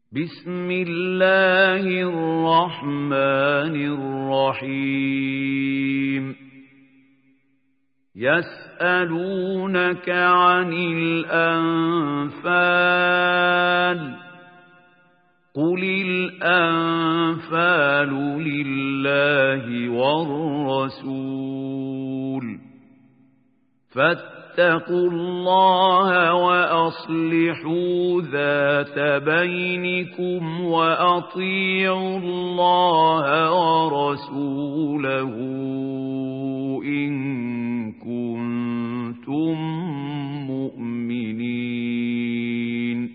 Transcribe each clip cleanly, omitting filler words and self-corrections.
بسم الله الرحمن الرحيم يسألونك عن الأنفال قل الأنفال لله والرسول فاتقوا الله وأصلحوا ذات بينكم وأطيعوا الله ورسوله إن كنتم مؤمنين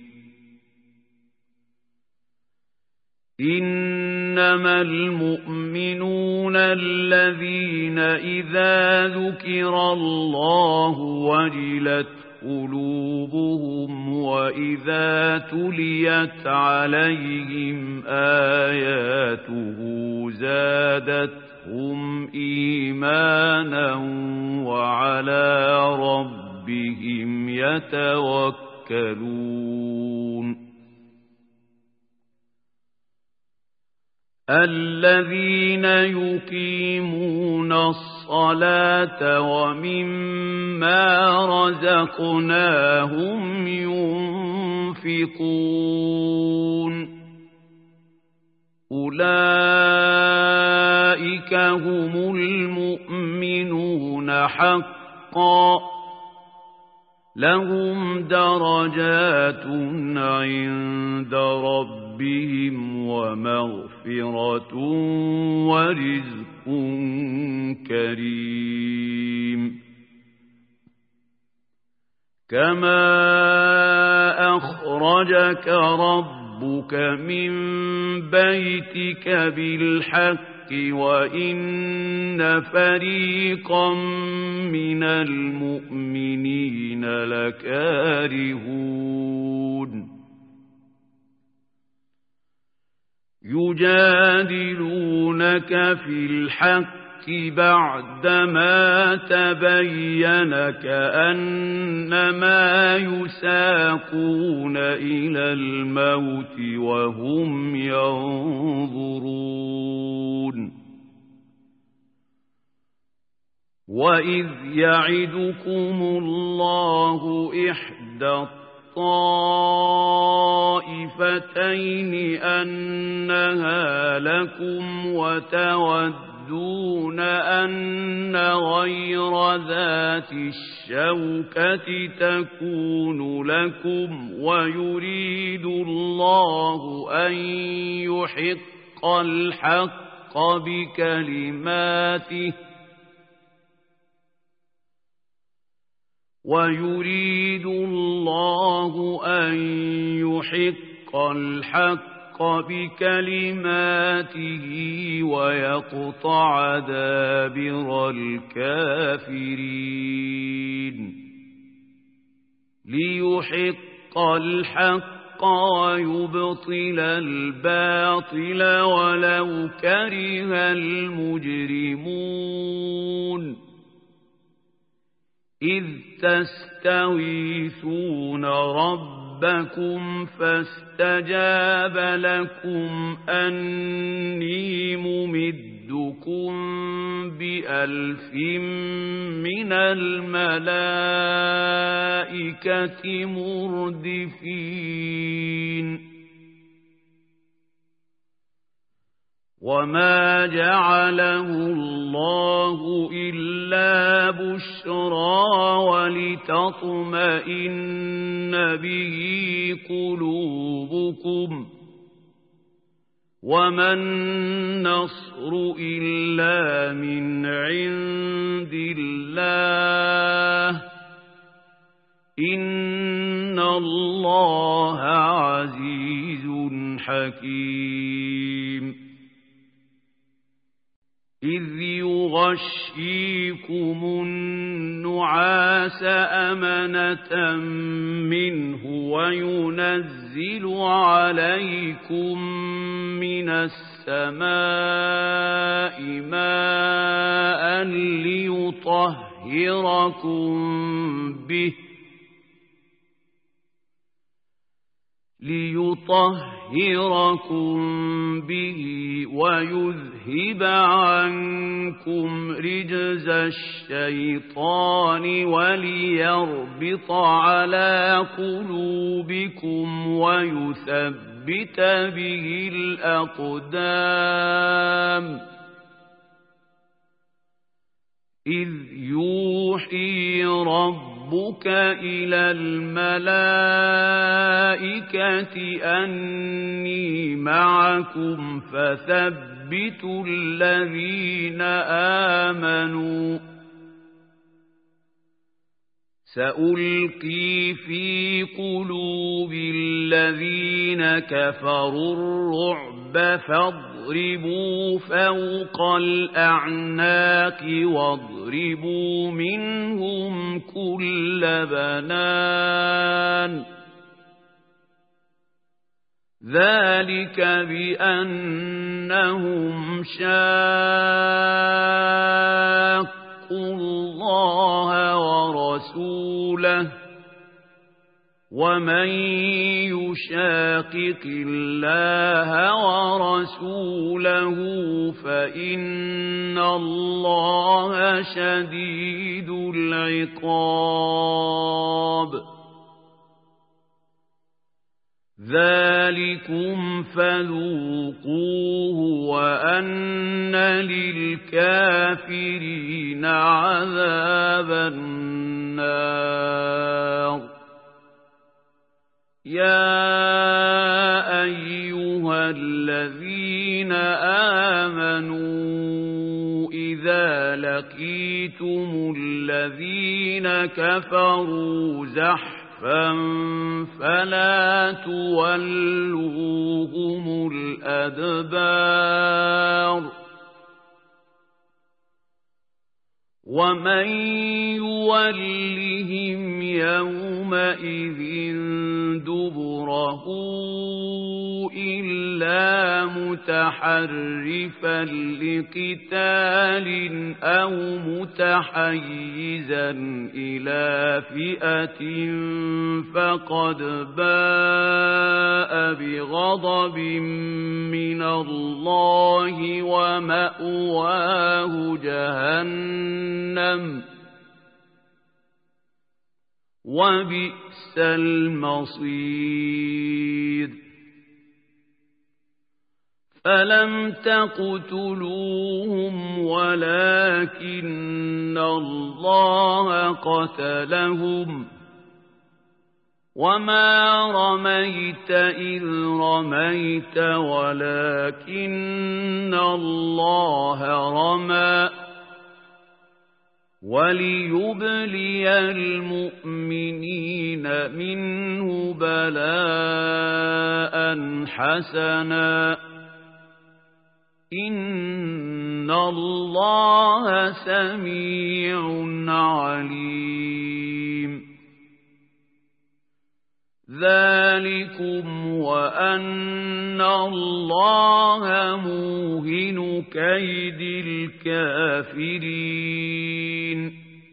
إنما المؤمنون الذين إذا ذكر الله وجلت قلوبهم وإذا تليت عليهم آياته زادتهم إيمانا وعلى ربهم يتوكلون الذين يقيمون الصلاة ومما رزقناهم ينفقون أولئك هم المؤمنون حقا لهم درجات عند ربهم ومغفرة ورزق كريم كما أخرجك ربك من بيتك بالحق وإن فريقا من المؤمنين لكارهون يجادلونك في الحق بعدما تبين كأنما يساقون إلى الموت وهم ينظرون وإذ يعدكم الله إحدى الطائفتين أنها لكم وتودون أن غير ذات الشوكة تكون لكم ويريد الله أن يحق الحق بكلماته ويريد الله أن يحق الحق بكلماته ويقطع دابر الكافرين ليحق الحق ويبطل الباطل ولو كره المجرمون إذ تستغيثون ربكم فاستجاب لكم أني ممدكم ب1000 من الملائكة مردفين وما جعله الله إلا بشرى ولتطمئن به قلوبكم وما النصر إلا من عند الله إن الله عزيز حكيم إذ يغشيكم النعاس أمنة منه وينزل عليكم من السماء ماء ليطهركم به ليطهركم به ويذهب عنكم رجز الشيطان وليربط على قلوبكم ويثبت به الأقدام إذ يوحي ربك إلى الملائكة أني معكم فثبتوا الذين آمنوا سألقي في قلوب الذين كفروا الرعب فاضربوا فوق الأعناق واضربوا منهم كل بنان ذلك بأنهم شاقوا الله ورسوله ومن يشاقق الله ورسوله فإن الله شديد العقاب ذلكم فذوقوه وأن للكافرين عذاب النار يا أيها الذين آمنوا إذا لقيتم الذين كفروا زحفا فلا تولوهم الأدبار ومن يولهم يومئذ دبره إلا متحرفا لقتال أو متحيزا إلى فئة فقد باء بغضب من الله ومأواه جهنم وبئس المصير فلم تقتلوهم ولكن الله قتلهم وما رميت إذ رميت ولكن الله رمى وليبلي المؤمنين منه بلاء حسنا إن الله سميع عليم ذلكم وأن الله موهن كيد الكافرين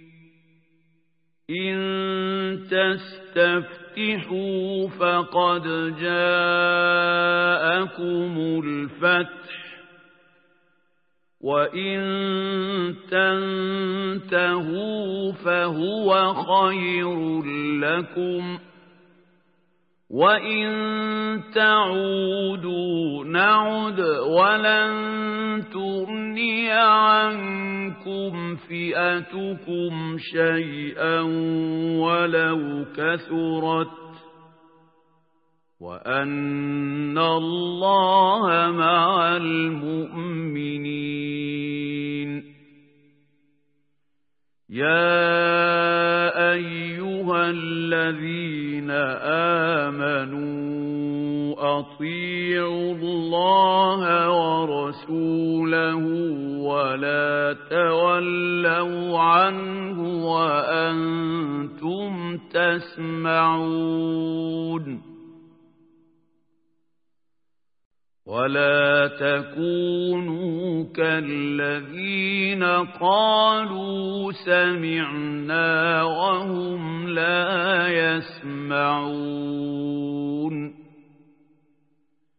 إن تستفتحوا فقد جاءكم الفتح وإن تنتهوا فهو خير لكم وإن تعودوا نعد ولن تغني عنكم فئتكم شيئا ولو كثرت وأن الله مع المؤمنين يا أيها الذين آمنوا أطيعوا الله ورسوله ولا تولوا عنه وأنتم تسمعون ولا تكونوا كالذين قالوا سمعنا وهم لا يسمعون